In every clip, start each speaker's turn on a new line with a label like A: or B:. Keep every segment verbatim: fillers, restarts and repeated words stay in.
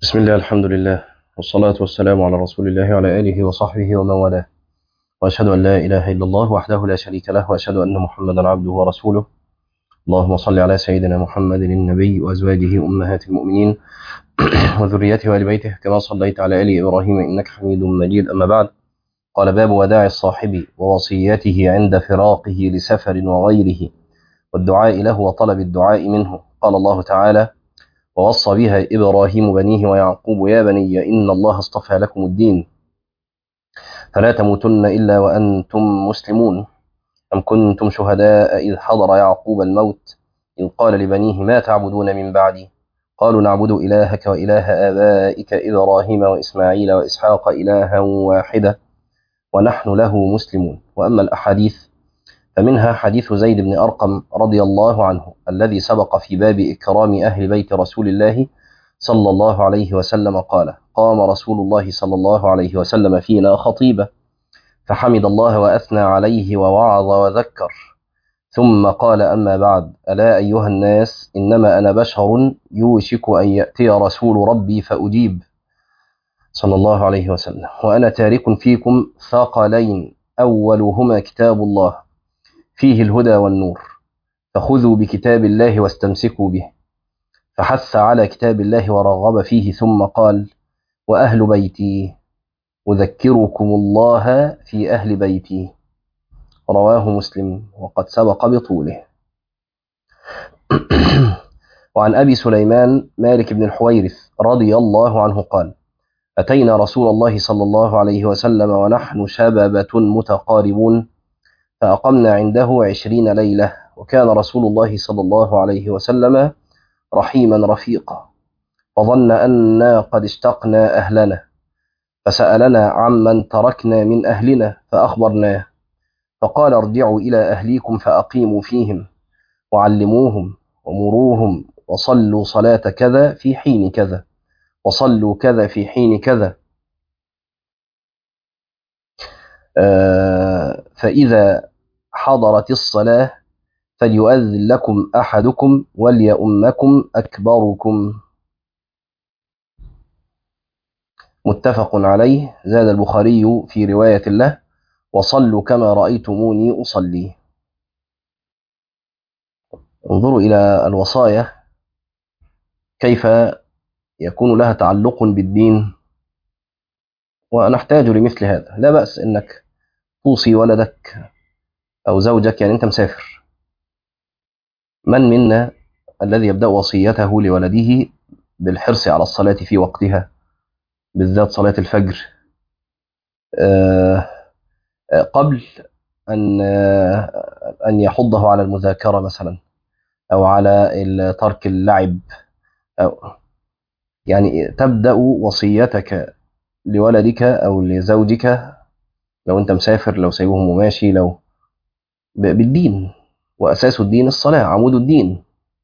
A: بسم الله، الحمد لله، والصلاة والسلام على رسول الله وعلى آله وصحبه ومن والاه، وأشهد أن لا إله إلا الله وحده لا شريك له، وأشهد أن محمدا عبده ورسوله. اللهم صل على سيدنا محمد النبي وأزواجه أمهات المؤمنين وذريته وآل بيته كما صليت على آل إبراهيم إنك حميد مجيد. أما بعد، قال: باب وداع الصاحب ووصيته عند فراقه لسفر وغيره، والدعاء له وطلب الدعاء منه. قال الله تعالى: ووصى بها إبراهيم بنيه ويعقوب يا بني إن الله اصطفى لكم الدين فلا تموتن إلا وأنتم مسلمون. أم كنتم شهداء إذ حضر يعقوب الموت إذ قال لبنيه ما تعبدون من بعدي قالوا نعبد إلهك وإله آبائك إبراهيم وإسماعيل وإسحاق إلها واحدة ونحن له مسلمون. وأما الأحاديث فمنها حديث زيد بن أرقم رضي الله عنه الذي سبق في باب إكرام أهل بيت رسول الله صلى الله عليه وسلم. قال: قام رسول الله صلى الله عليه وسلم فينا خطيبا فحمد الله وأثنى عليه ووعظ وذكر، ثم قال: أما بعد، ألا أيها الناس، إنما أنا بشر يوشك أن يأتي رسول ربي فأجيب صلى الله عليه وسلم، وأنا تارك فيكم ثقلين أولهما كتاب الله فيه الهدى والنور، فخذوا بكتاب الله واستمسكوا به. فحث على كتاب الله ورغب فيه، ثم قال: وأهل بيتي أذكركم الله في أهل بيتي. رواه مسلم وقد سبق بطوله. وعن أبي سليمان مالك بن الحويرث رضي الله عنه قال: أتينا رسول الله صلى الله عليه وسلم ونحن شبابة متقاربون، فأقمنا عنده عشرين ليلة، وكان رسول الله صلى الله عليه وسلم رحيما رفيقا، فظن أننا قد اشتقنا أهلنا، فسألنا عمن تركنا من أهلنا فأخبرناه، فقال: ارجعوا إلى أهليكم فأقيموا فيهم وعلموهم ومروهم، وصلوا صلاة كذا في حين كذا، وصلوا كذا في حين كذا، آه فإذا حضرت الصلاة فليؤذن لكم أحدكم وليؤمكم أكبركم. متفق عليه. زاد البخاري في رواية له: وصلوا كما رأيتموني أصلي. انظروا إلى الوصايا كيف يكون لها تعلق بالدين، ونحتاج لمثل هذا. لا بأس إنك توصي ولدك أو زوجك، يعني أنت مسافر. من منا الذي يبدأ وصيته لولده بالحرص على الصلاة في وقتها، بالذات صلاة الفجر، آه قبل أن أن يحضه على المذاكرة مثلا، أو على ترك اللعب، أو يعني تبدأ وصيتك لولدك أو لزوجك لو أنت مسافر، لو سايبهم وماشي، لو بالدين. وأساس الدين الصلاة، عمود الدين.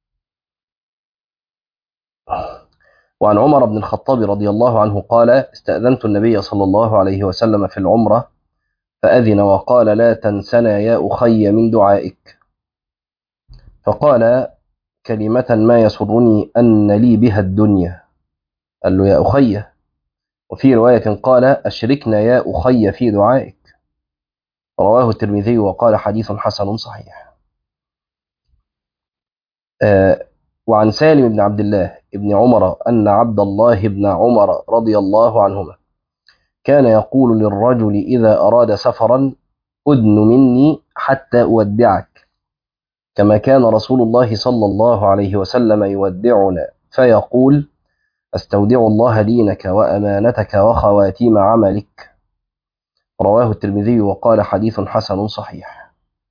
A: وعن عمر بن الخطاب رضي الله عنه قال: استأذنت النبي صلى الله عليه وسلم في العمرة فأذن وقال: لا تنسنا يا أخي من دعائك. فقال كلمة ما يسرني أن لي بها الدنيا، قال له: يا أخي. وفي رواية قال: أشركنا يا أخي في دعائك. رواه الترمذي وقال: حديث حسن صحيح. آه وعن سالم بن عبد الله بن عمر أن عبد الله بن عمر رضي الله عنهما كان يقول للرجل إذا أراد سفرا: أدن مني حتى أودعك، كما كان رسول الله صلى الله عليه وسلم يودعنا فيقول: أستودع الله دينك وأمانتك وخواتيم عملك. رواه الترمذي وقال: حديث حسن صحيح.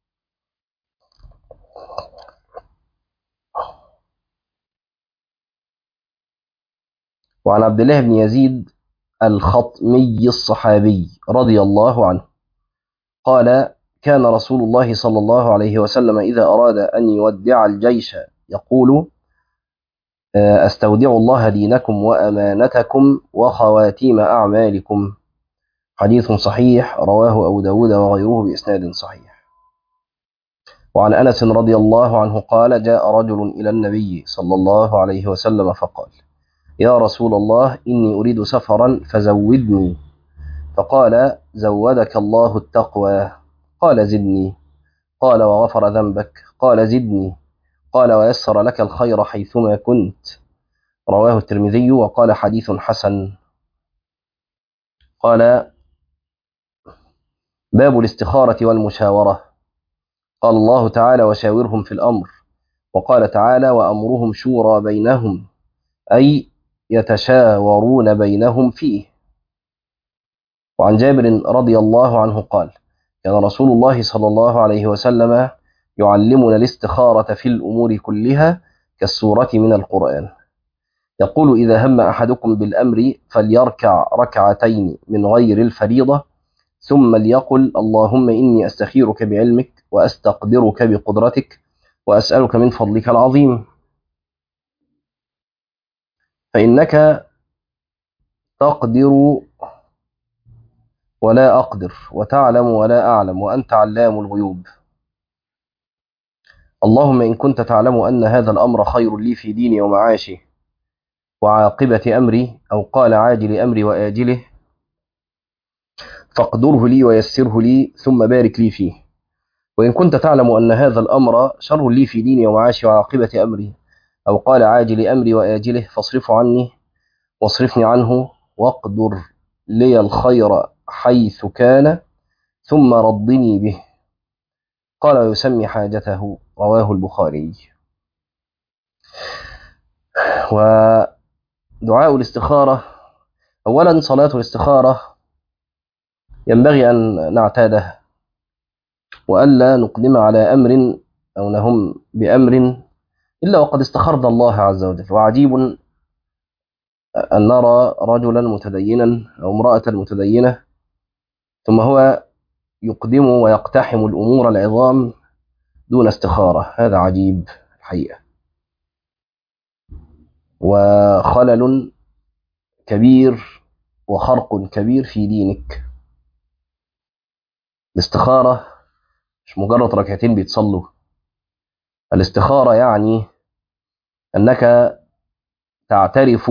A: وعن عبد الله بن يزيد الخطمي الصحابي رضي الله عنه قال: كان رسول الله صلى الله عليه وسلم إذا أراد أن يودع الجيش يقول: أستودع الله دينكم وأمانتكم وخواتيم أعمالكم. حديث صحيح. رواه أبو داود وغيره بإسناد صحيح. وعن أنس رضي الله عنه قال: جاء رجل إلى النبي صلى الله عليه وسلم فقال: يا رسول الله إني أريد سفرا فزودني. فقال زودك الله التقوى. قال زدني. قال وغفر ذنبك. قال زدني. قال ويسر لك الخير حيثما كنت. رواه الترمذي وقال حديث حسن. قال باب الاستخارة والمشاورة. قال الله تعالى وشاورهم في الأمر. وقال تعالى وأمرهم شورى بينهم، أي يتشاورون بينهم فيه. وعن جابر رضي الله عنه قال كان رسول الله صلى الله عليه وسلم يعلمنا الاستخارة في الأمور كلها كالسورة من القرآن. يقول إذا هم أحدكم بالأمر فليركع ركعتين من غير الفريضة ثم ليقل اللهم إني أستخيرك بعلمك وأستقدرك بقدرتك وأسألك من فضلك العظيم، فإنك تقدر ولا أقدر وتعلم ولا أعلم وأنت علام الغيوب. اللهم إن كنت تعلم أن هذا الأمر خير لي في ديني ومعاشي وعاقبة أمري، أو قال عاجل أمري وآجله، فاقدره لي ويسره لي ثم بارك لي فيه. وإن كنت تعلم أن هذا الأمر شر لي في ديني ومعاشي وعاقبة أمري، أو قال عاجل أمري وآجله، فاصرفه عني واصرفني عنه واقدر لي الخير حيث كان ثم ردني به. قال ويسمي حاجته. رواه البخاري. ودعاء الاستخارة، أولا صلاة الاستخارة ينبغي أن نعتاده وألا نقدم على أمر أو نهم بأمر إلا وقد استخرنا الله عز وجل. وعجيب أن نرى رجلا متدينا أو امرأة متدينة ثم هو يقدم ويقتحم الأمور العظام دون استخارة. هذا عجيب الحقيقة، وخلل كبير وخرق كبير في دينك. الاستخارة مش مجرد ركعتين بيتصلوا. الاستخارة يعني أنك تعترف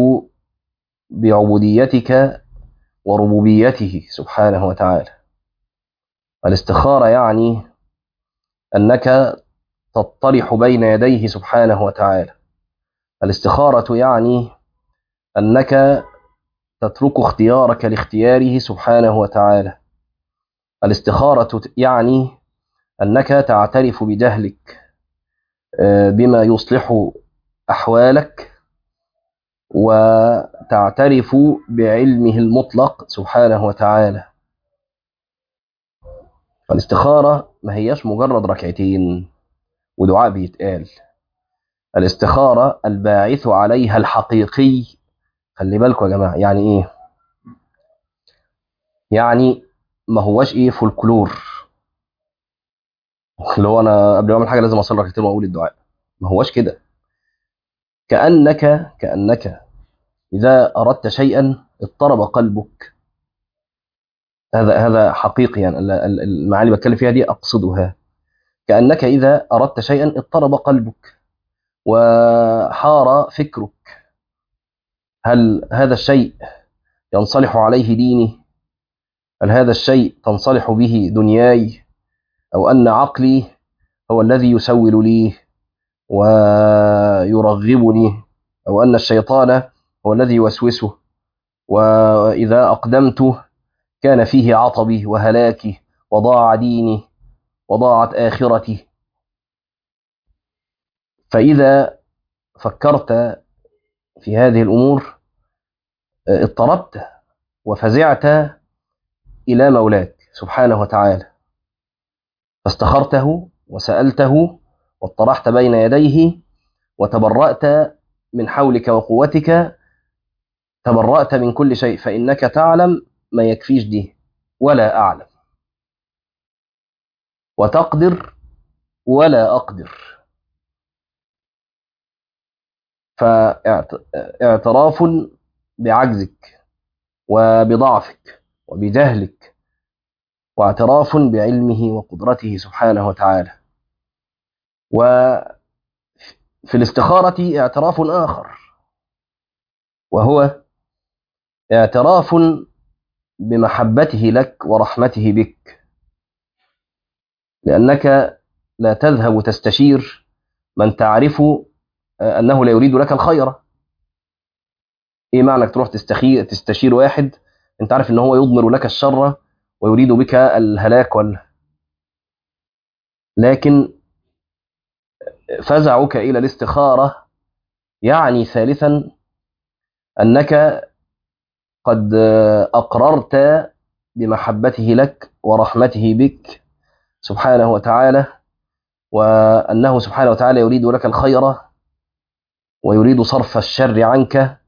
A: بعبوديتك وربوبيته سبحانه وتعالى. الاستخارة يعني أنك تطرح بين يديه سبحانه وتعالى. الاستخارة يعني أنك تترك اختيارك لاختياره سبحانه وتعالى. الاستخارة يعني أنك تعترف بجهلك بما يصلح أحوالك وتعترف بعلمه المطلق سبحانه وتعالى. فالاستخارة ما هياش مجرد ركعتين ودعاء بيتقال. الاستخارة الباعث عليها الحقيقي. خلي بالكم يا جماعة، يعني ايه؟ يعني ما هواش ايه فولكلور اللي هو انا قبل ما اعمل حاجة لازم اصلي ركعتين واقول الدعاء. ما هواش كده. كأنك كأنك إذا أردت شيئا اضطرب قلبك. هذا هذا حقيقي، يعني المعاني اللي بتكلم فيها دي أقصدها. كأنك إذا أردت شيئا اضطرب قلبك وحار فكرك. هل هذا الشيء ينصلح عليه ديني؟ هل هذا الشيء تنصلح به دنياي؟ أو أن عقلي هو الذي يسول لي ويرغبني؟ أو أن الشيطان هو الذي يوسوسه، وإذا أقدمت كان فيه عطبي وهلاكي وضاع ديني وضاعت آخرتي؟ فإذا فكرت في هذه الأمور اضطربت وفزعت إلى مولاك سبحانه وتعالى، فاستخرته وسألته واطرحت بين يديه وتبرأت من حولك وقوتك، تبرأت من كل شيء، فإنك تعلم ما يكفيش دي ولا أعلم، وتقدر ولا أقدر. فاعتراف بعجزك وبضعفك وبجهلك، واعتراف بعلمه وقدرته سبحانه وتعالى. وفي الاستخارة اعتراف آخر، وهو اعتراف بمحبته لك ورحمته بك، لأنك لا تذهب تستشير من تعرف أنه لا يريد لك الخير. إيه معنى تروح تستخير تستشير واحد أنت عارف أنه هو يضمر لك الشر ويريد بك الهلاك وال... لكن فزعك إلى الاستخارة يعني ثالثا أنك قد أقررت بمحبته لك ورحمته بك سبحانه وتعالى، وأنه سبحانه وتعالى يريد لك الخير ويريد صرف الشر عنك.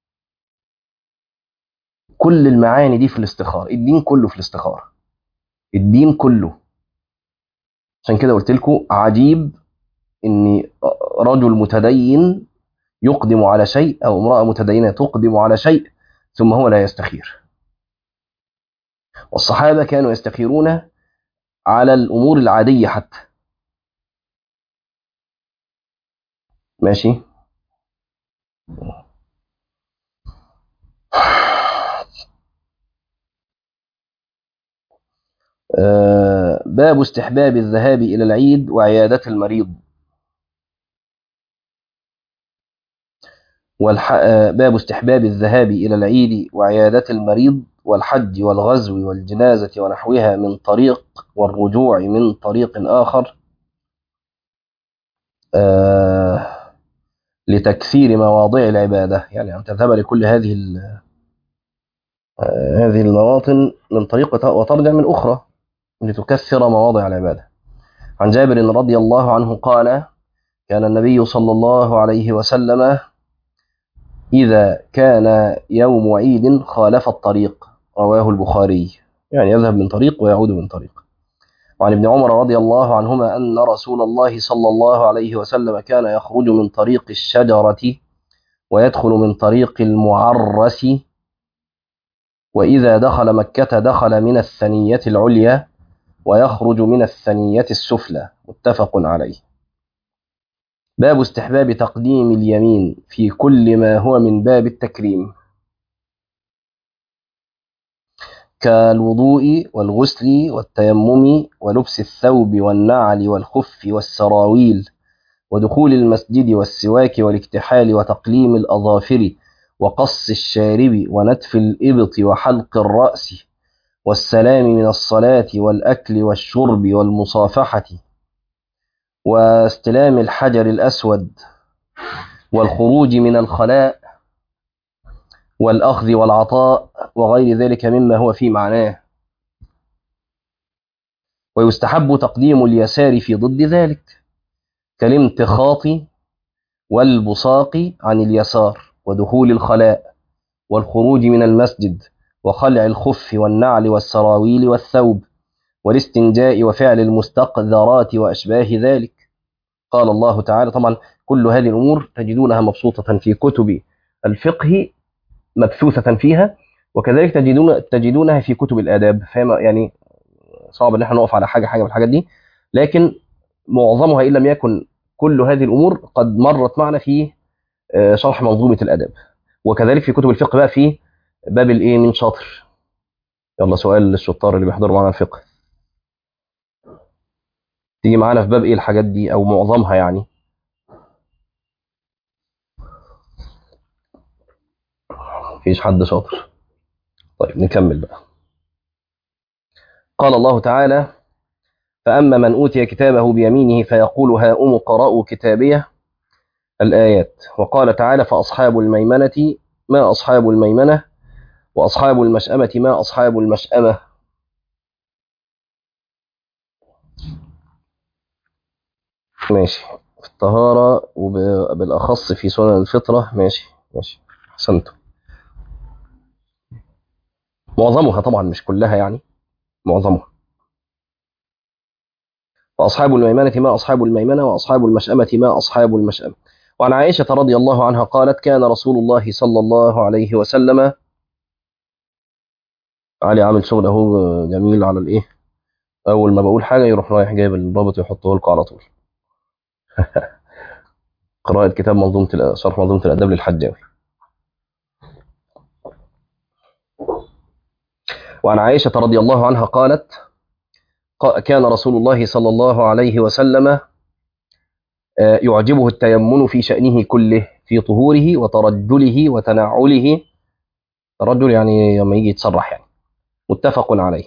A: كل المعاني دي في الاستخارة، الدين كله في الاستخارة، الدين كله. عشان كده قلت لكم عجيب ان رجل متدين يقدم على شيء او امرأة متدينة تقدم على شيء ثم هو لا يستخير. والصحابة كانوا يستخيرون على الامور العادية حتى. ماشي. آه باب استحباب الذهاب إلى العيد وعيادة المريض. والح... آه باب استحباب الذهاب إلى العيد وعيادة المريض والحج والغزو والجنازة ونحوها من طريق والرجوع من طريق آخر، آه لتكثير مواضع العبادة، يعني أن تذهب لكل هذه آه هذه المواطن من طريق وترجع من أخرى لتكثر مواضع العبادة. عن جابر رضي الله عنه قال: كان النبي صلى الله عليه وسلم إذا كان يوم عيد خالف الطريق، رواه البخاري، يعني يذهب من طريق ويعود من طريق. وعن ابن عمر رضي الله عنهما أن رسول الله صلى الله عليه وسلم كان يخرج من طريق الشجرة ويدخل من طريق المعرس، وإذا دخل مكة دخل من الثنية العليا ويخرج من الثنية السفلى، متفق عليه. باب استحباب تقديم اليمين في كل ما هو من باب التكريم، كالوضوء والغسل والتيمم ولبس الثوب والنعل والخف والسراويل ودخول المسجد والسواك والاكتحال وتقليم الأظافر وقص الشارب ونتف الإبط وحلق الرأس والسلام من الصلاة والأكل والشرب والمصافحة واستلام الحجر الأسود والخروج من الخلاء والأخذ والعطاء وغير ذلك مما هو في معناه. ويستحب تقديم اليسار في ضد ذلك، كالامتخاط والبصاق عن اليسار ودخول الخلاء والخروج من المسجد وخلع الخف والنعل والسراويل والثوب والاستنجاء وفعل المستقذرات وأشباه ذلك. قال الله تعالى، طبعا كل هذه الأمور تجدونها مبسوطة في كتب الفقه مبثوثة فيها، وكذلك تجدون تجدونها في كتب الآداب، فما يعني صعب ان احنا نقف على حاجة حاجة من الحاجات دي، لكن معظمها إن لم يكن كل هذه الأمور قد مرت معنا في شرح منظومة الآداب، وكذلك في كتب الفقه بقى في باب الايه من شاطر. يلا سؤال للشطار اللي بيحضروا معنا الفقه، تيجي معانا في باب ايه الحاجات دي او معظمها يعني؟ مفيش حد شاطر؟ طيب نكمل بقى. قال الله تعالى: فأما من أوتي كتابه بيمينه فيقول هاؤم اقرءوا كتابيه، الآيات. وقال تعالى: فأصحاب الميمنة ما أصحاب الميمنة وأصحاب المشأمة ما أصحاب المشأمة. ماشي. في الطهارة وبالأخص في سنن الفطرة. ماشي ماشي أحسنتم. معظمها طبعا مش كلها يعني، معظمها. وأصحاب الميمنة ما أصحاب الميمنة وأصحاب المشأمة ما أصحاب المشأمة. وعن عائشة رضي الله عنها قالت: كان رسول الله صلى الله عليه وسلم، علي عامل شغل اهو جميل على الايه، اول ما بقول حاجه يروح رايح جايب الرابط يحطه لكم على طول. قراءة كتاب منظومة شرح منظومة الآداب للحجاوي. وعن عائشة رضي الله عنها قالت كان رسول الله صلى الله عليه وسلم يعجبه التيمن في شأنه كله، في طهوره وترجله وتنعله. ترجل يعني لما يجي يتسرح يعني. متفق عليه.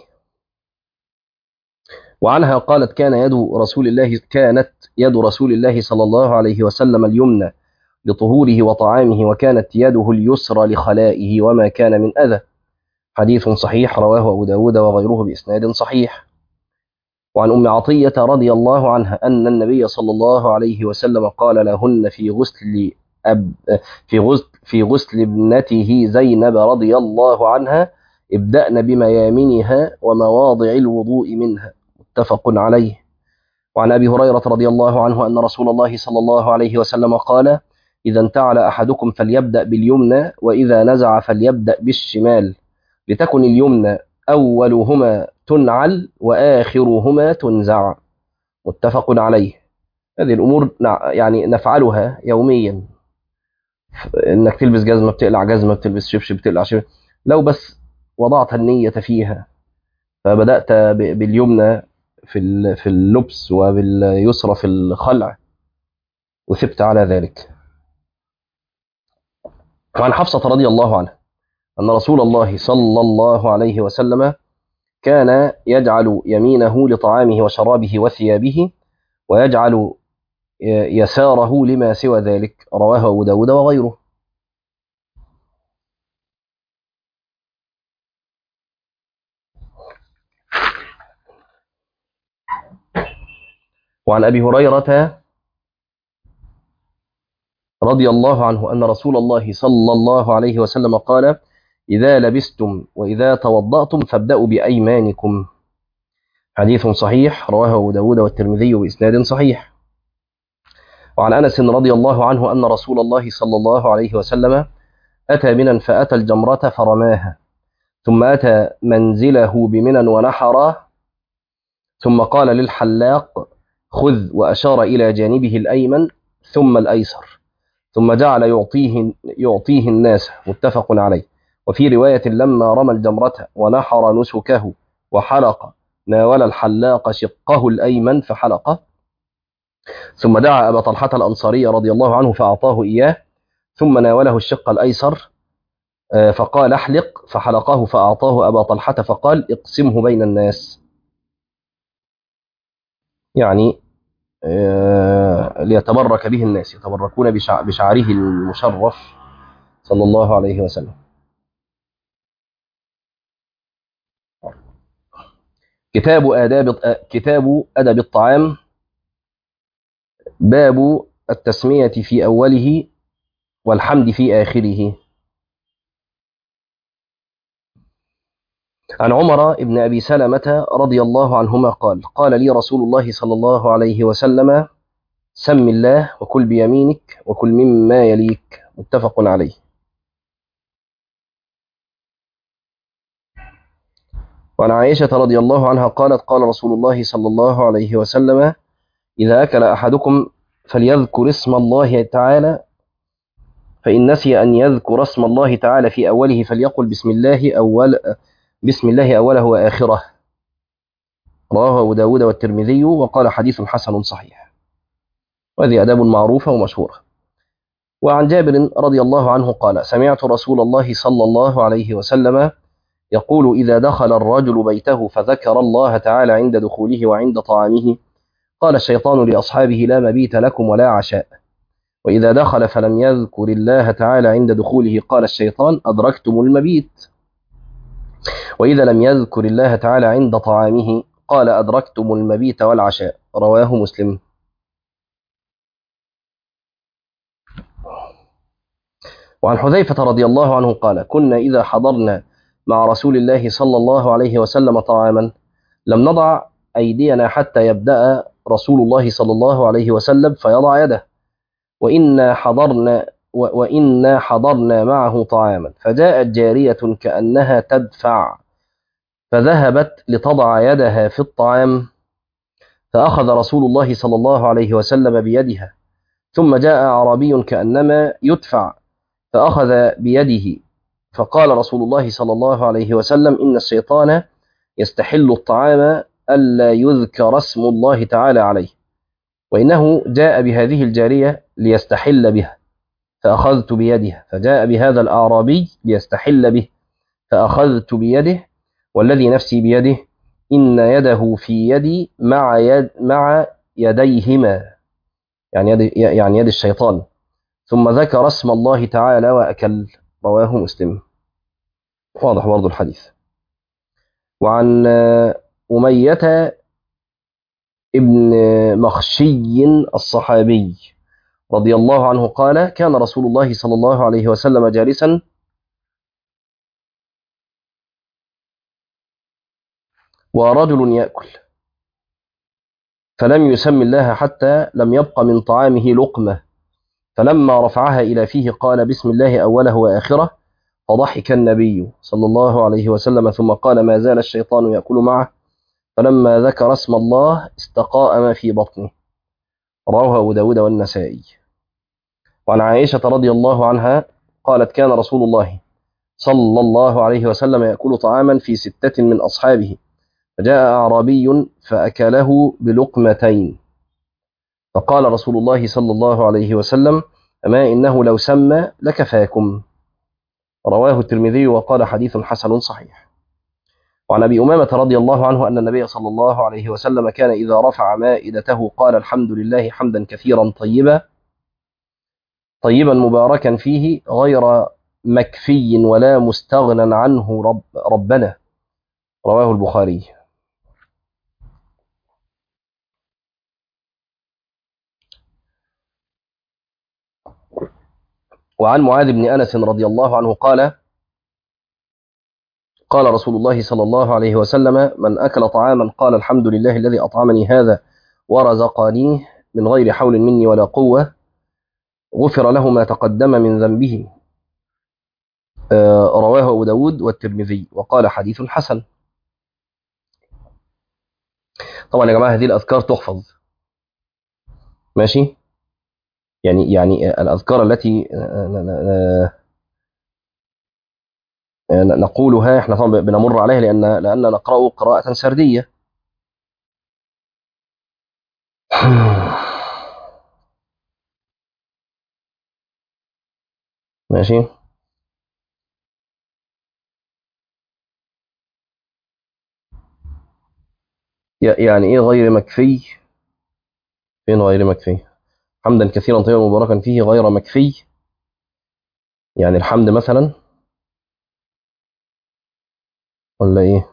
A: وعنها قالت كان يد رسول الله كانت يد رسول الله صلى الله عليه وسلم اليمنى لطهوره وطعامه، وكانت يده اليسرى لخلائه وما كان من أذى. حديث صحيح رواه أبو داود وغيره بإسناد صحيح. وعن أم عطية رضي الله عنها أن النبي صلى الله عليه وسلم قال لهن في غسل أب في غسل في غسل ابنته زينب رضي الله عنها: ابدأن بميامنها ومواضع الوضوء منها. متفق عليه. وعن أبي هريرة رضي الله عنه أن رسول الله صلى الله عليه وسلم قال: إذا انتعل أحدكم فليبدأ باليمنى، وإذا نزع فليبدأ بالشمال، لتكن اليمنى أولهما تنعل وآخرهما تنزع. متفق عليه. هذه الأمور يعني نفعلها يوميا، إنك تلبس جزمة بتقلع جزمة، بتلبس شبشب بتقلع شبشب، لو بس وضعت النية فيها، فبدأت باليمنى في في اللبس وباليسرى في الخلع، وثبت على ذلك. وعن حفصة رضي الله عنها أن رسول الله صلى الله عليه وسلم كان يجعل يمينه لطعامه وشرابه وثيابه، ويجعل يساره لما سوى ذلك. رواه أبو داود وغيره. وعن أبي هريرة رضي الله عنه أن رسول الله صلى الله عليه وسلم قال: إذا لبستم وإذا توضأتم فابدأوا بأيمانكم. حديث صحيح رواه أبو داود والترمذي بإسناد صحيح. وعن أنس رضي الله عنه أن رسول الله صلى الله عليه وسلم أتى منى فأتى الجمرة فرماها، ثم أتى منزله بمنى ونحر، ثم قال للحلاق: خذ، وأشار إلى جانبه الأيمن ثم الأيسر، ثم جعل يعطيه, يعطيه الناس. متفق عليه. وفي رواية: لما رمى الجمرة ونحر نسكه وحلق، ناول الحلاق شقه الأيمن فحلقه، ثم دعا أبا طلحة الأنصاري رضي الله عنه فأعطاه إياه، ثم ناوله الشق الأيسر فقال: احلق، فحلقه فأعطاه أبا طلحة فقال: اقسمه بين الناس. يعني ليتبرك به الناس، يتبركون بشعره المشرف صلى الله عليه وسلم. كتاب آداب كتاب أدب الطعام، باب التسمية في أوله والحمد في آخره. عن عمر بن أبي سلمة رضي الله عنهما قال: قال لي رسول الله صلى الله عليه وسلم: سم الله وكل بيمينك وكل مما يليك. متفق عليه. وعن عائشة رضي الله عنها قالت: قال رسول الله صلى الله عليه وسلم: إذا أكل أحدكم فليذكر اسم الله تعالى، فإن نسي أن يذكر اسم الله تعالى في أوله فليقل بسم الله أول بسم الله أوله وآخره. رواه أبو داود والترمذي وقال: حديث حسن صحيح. وهذه أداب معروفة ومشهورة. وعن جابر رضي الله عنه قال: سمعت رسول الله صلى الله عليه وسلم يقول: إذا دخل الرجل بيته فذكر الله تعالى عند دخوله وعند طعامه، قال الشيطان لأصحابه: لا مبيت لكم ولا عشاء. وإذا دخل فلم يذكر الله تعالى عند دخوله، قال الشيطان: أدركتم المبيت. وإذا لم يذكر الله تعالى عند طعامه، قال: أدركتم المبيت والعشاء. رواه مسلم. وعن حذيفة رضي الله عنه قال: كنا إذا حضرنا مع رسول الله صلى الله عليه وسلم طعاما لم نضع أيدينا حتى يبدأ رسول الله صلى الله عليه وسلم فيضع يده، وإنا حضرنا وإنا حضرنا معه طعاما، فجاءت جارية كأنها تدفع، فذهبت لتضع يدها في الطعام، فأخذ رسول الله صلى الله عليه وسلم بيدها، ثم جاء أعرابي كأنما يدفع، فأخذ بيده فقال رسول الله صلى الله عليه وسلم إن الشيطان يستحل الطعام ألا يذكر اسم الله تعالى عليه، وإنه جاء بهذه الجارية ليستحل بها فأخذت بيدها، فجاء بهذا الأعرابي ليستحل به فأخذت بيده، والذي نفسي بيده إن يده في يدي مع يد مع يديهما، يعني يد يعني يد الشيطان، ثم ذكر اسم الله تعالى وأكل. رواه مسلم. واضح برضو الحديث. وعن أمية ابن مخشي الصحابي رضي الله عنه قال كان رسول الله صلى الله عليه وسلم جالسا ورجل يأكل، فلم يسم الله حتى لم يبق من طعامه لقمة، فلما رفعها إلى فيه قال بسم الله أوله وآخره، فضحك النبي صلى الله عليه وسلم ثم قال ما زال الشيطان يأكل معه، فلما ذكر اسم الله استقاء ما في بطنه. رواه أبو داود والنسائي. وعن عائشة رضي الله عنها قالت كان رسول الله صلى الله عليه وسلم يأكل طعاما في ستة من أصحابه، فجاء أعرابي فأكله بلقمتين، فقال رسول الله صلى الله عليه وسلم أما إنه لو سمى لكفاكم. رواه الترمذي وقال حديث حسن صحيح. وعن أبي أمامة رضي الله عنه أن النبي صلى الله عليه وسلم كان إذا رفع مائدته قال الحمد لله حمدا كثيرا طيبا طيبا مباركا فيه غير مكفي ولا مستغنى عنه رب ربنا. رواه البخاري. وعن معاذ بن أنس رضي الله عنه قال قال رسول الله صلى الله عليه وسلم من أكل طعاما قال الحمد لله الذي أطعمني هذا ورزقنيه من غير حول مني ولا قوة غفر له ما تقدم من ذنبه. آه رواه أبو داود والترمذي وقال حديث حسن. طبعا يا جماعة هذه الأذكار تحفظ، ماشي، يعني يعني الأذكار التي نقولها احنا طبعا بنمر عليها لأن لأن نقرأ قراءة سردية. ماشي. يعني ايه غير مكفي؟ فين غير مكفي؟ حمدا كثيرا طيبا مباركا فيه غير مكفي، يعني الحمد مثلا ولا ايه؟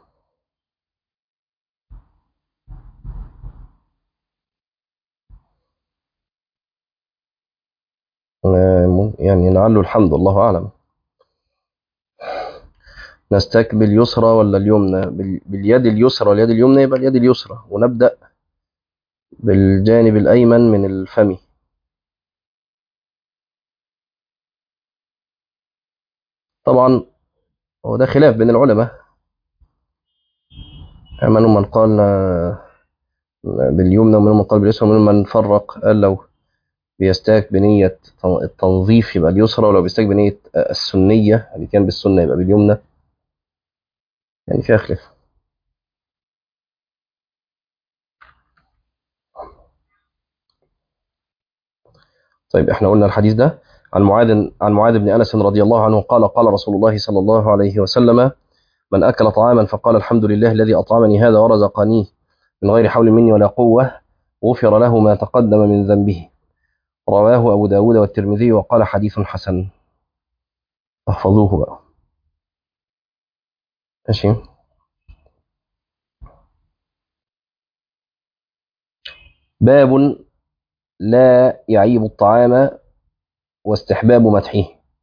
A: يعني لعله الحمد، الله أعلم. نستقبل اليسرى ولا اليمنى؟ باليد اليسرى واليد اليمنى، يبقى اليد اليسرى، ونبدأ بالجانب الأيمن من الفم. طبعا هو ده خلاف بين العلماء، منهم من قال باليمنى ومنهم من قال باليسرى ومنهم من فرق قال لو بيستاك بنية التنظيف يبقى اليسرى، ولو بيستاك بنية السنية اللي كان بالسنة يبقى باليمنى، يعني فيها خلاف. طيب احنا قلنا الحديث ده عن معاذ عن معاذ بن أنس رضي الله عنه قال قال رسول الله صلى الله عليه وسلم من أكل طعاما فقال الحمد لله الذي أطعمني هذا ورزقنيه من غير حول مني ولا قوة غفر له ما تقدم من ذنبه. رواه أبو داود والترمذي وقال حديث حسن. احفظوه بقى. ماشي. باب لا يعيب الطعام واستحباب مدحه.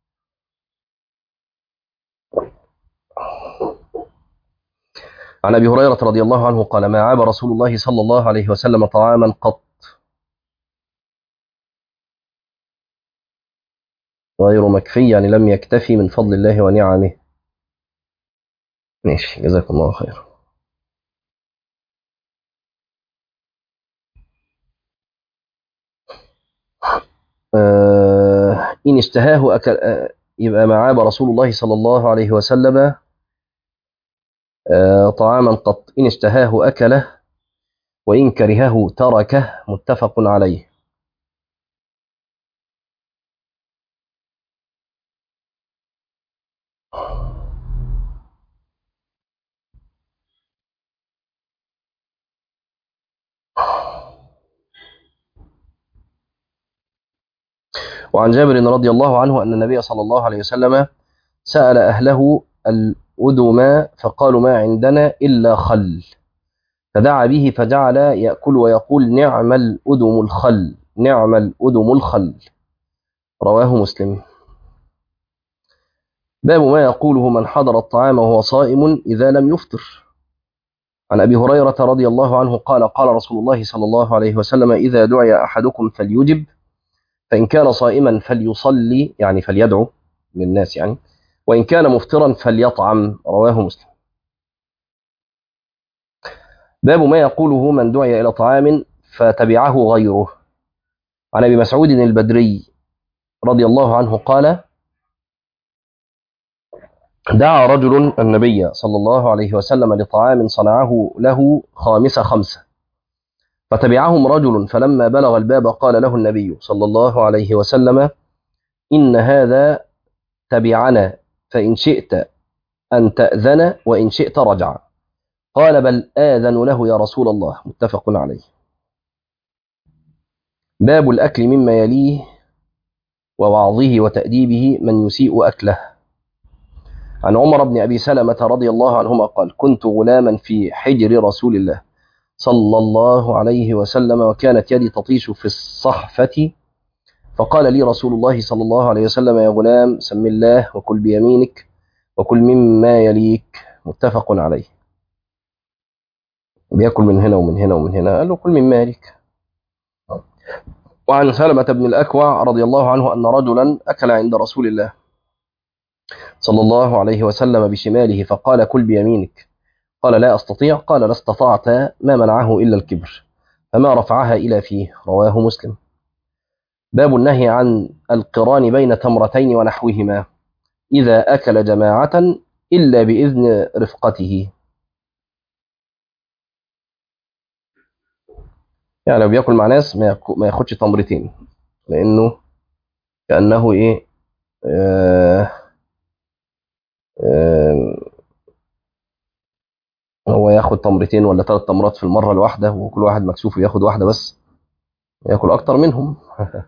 A: عن أبي هريرة رضي الله عنه قال ما عاب رسول الله صلى الله عليه وسلم طعاما قط غير مكفي، يعني لم يكتفي من فضل الله ونعمه. ماشي، جزاكم الله خير. آه إن اشتهاه أكل آه يبقى ما عاب رسول الله صلى الله عليه وسلم آه، طعاما قط، إن اشتهاه أكله وإن كرهه تركه، متفق عليه. وعن جابر رضي الله عنه أن النبي صلى الله عليه وسلم سأل أهله الأدم فقالوا ما عندنا إلا خل، فدعا به فجعل يأكل ويقول نعم الأدم الخل، نعم الأدم الخل. رواه مسلم. باب ما يقوله من حضر الطعام وهو صائم إذا لم يفطر. عن أبي هريرة رضي الله عنه قال قال رسول الله صلى الله عليه وسلم إذا دعي أحدكم فليجب، فإن كان صائما فليصلي، يعني فليدعو للناس يعني، وإن كان مفطرا فليطعم. رواه مسلم. باب ما يقوله من دعي إلى طعام فتبعه غيره. عن أبي مسعود البدري رضي الله عنه قال دعا رجل النبي صلى الله عليه وسلم لطعام صنعه له خامس خمسة، فتبعهم رجل، فلما بلغ الباب قال له النبي صلى الله عليه وسلم إن هذا تبعنا، فإن شئت أن تأذن وإن شئت رجع. قال بل آذن له يا رسول الله، متفق عليه. باب الأكل مما يليه ووعظه وتأديبه من يسيء أكله. عن عمر بن أبي سلمة رضي الله عنهما قال كنت غلاما في حجر رسول الله صلى الله عليه وسلم، وكانت يدي تطيش في الصحفة، فقال لي رسول الله صلى الله عليه وسلم يا غلام سم الله وكل بيمينك وكل مما يليك، متفق عليه. بياكل من هنا ومن هنا ومن هنا، قال له كل مما يليك. وعن سلمة بن الأكوع رضي الله عنه أن رجلا أكل عند رسول الله صلى الله عليه وسلم بشماله، فقال كل بيمينك، قال لا أستطيع، قال لا استطعت ما منعه إلا الكبر، فما رفعها إلى فيه. رواه مسلم. باب النهي عن القران بين تمرتين ونحوهما إذا أكل جماعة إلا بإذن رفقته. يعني لو بياكل مع ناس ما ما ياخدش تمرتين، لأنه كأنه إيه آه آه هو ياخد تمرتين ولا ثلاث تمرات في المرة الواحدة، وكل واحد مكسوف ياخد واحدة بس، ياكل أكتر منهم.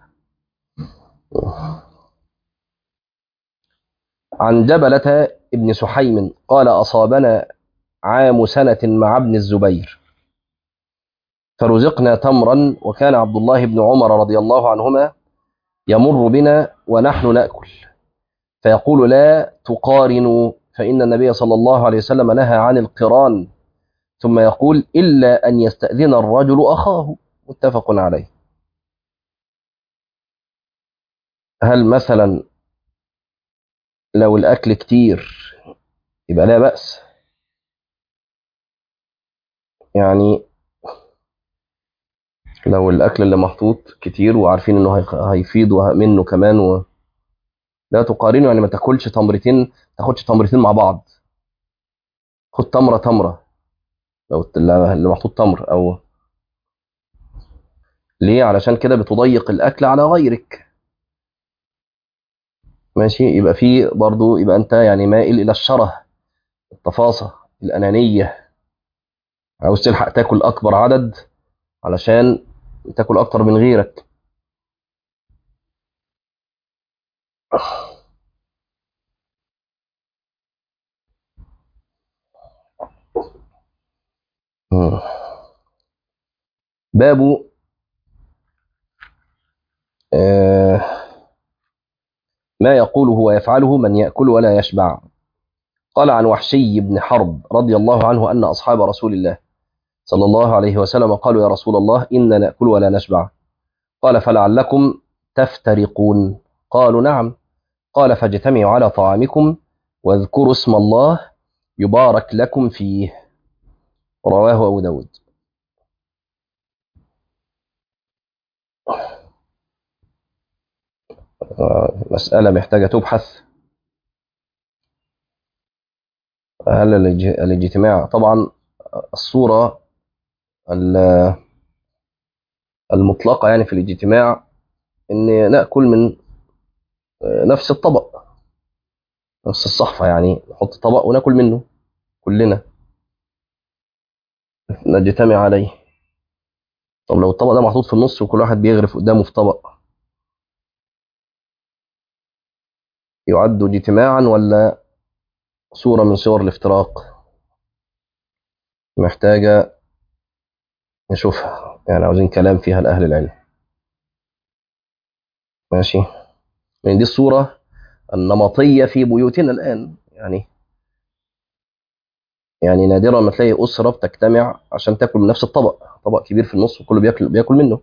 A: عن جبلة ابن سحيم قال أصابنا عام سنة مع ابن الزبير فرزقنا تمرا، وكان عبد الله بن عمر رضي الله عنهما يمر بنا ونحن نأكل فيقول لا تقارنوا، فإن النبي صلى الله عليه وسلم نهى عن القران، ثم يقول إلا أن يستأذن الرجل أخاه، متفق عليه. هل مثلا لو الأكل كتير يبقى لا بأس؟ يعني لو الأكل اللي محطوط كتير وعارفين إنه هيفيض منه كمان و... لا تقارنه، يعني ما تاكلش تمرتين، ما تاخدش تمرتين مع بعض، خد تمرة تمرة لو اللي محطوط تمر. أو ليه؟ علشان كده بتضيق الأكل على غيرك. ماشي، يبقى في برضو، يبقى أنت يعني مائل إلى الشره، التفاصة، الأنانية، عاوز تلحق تاكل أكبر عدد علشان تاكل أكتر من غيرك. باب آه ما يقوله ويفعله من يأكل ولا يشبع. قال عن وحشي بن حرب رضي الله عنه أن أصحاب رسول الله صلى الله عليه وسلم قالوا يا رسول الله إنا نأكل ولا نشبع، قال فلعلكم تفترقون، قالوا نعم، قال فاجتمعوا على طعامكم واذكروا اسم الله يبارك لكم فيه. رواه أبو داود. مسألة محتاجة تبحث هل الاج- الاجتماع طبعا الصورة ال- المطلقة يعني في الاجتماع إن نأكل من نفس الطبق، نفس الصحفة، يعني نحط طبق وناكل منه كلنا، نجتمع عليه. طب لو الطبق ده محطوط في النص وكل واحد بيغرف قدامه في طبق، يعد اجتماعا ولا صورة من صور الافتراق؟ محتاجة نشوفها، يعني عاوزين كلام فيها لأهل العلم. ماشي. يعني دي الصورة النمطية في بيوتنا الآن، يعني يعني نادرا ما تلاقي أسرة بتجتمع عشان تاكل من نفس الطبق، طبق كبير في النص وكله بياكل بياكل منه.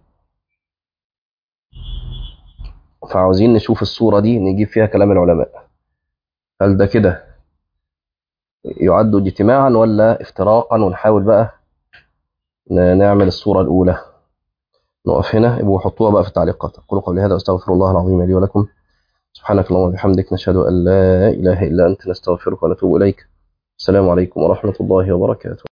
A: فعاوزين نشوف الصورة دي نجيب فيها كلام العلماء، هل ده كده يعد اجتماعا ولا افتراقا، ونحاول بقى ن- نعمل الصورة الأولى. نقف هنا، يبقوا حطوها بقى في التعليقات. أقول قولي هذا وأستغفر الله العظيم لي ولكم. سبحانك اللهم وبحمدك، نشهد أن لا إله إلا أنت، نستغفرك ونتوب إليك. السلام عليكم ورحمة الله وبركاته.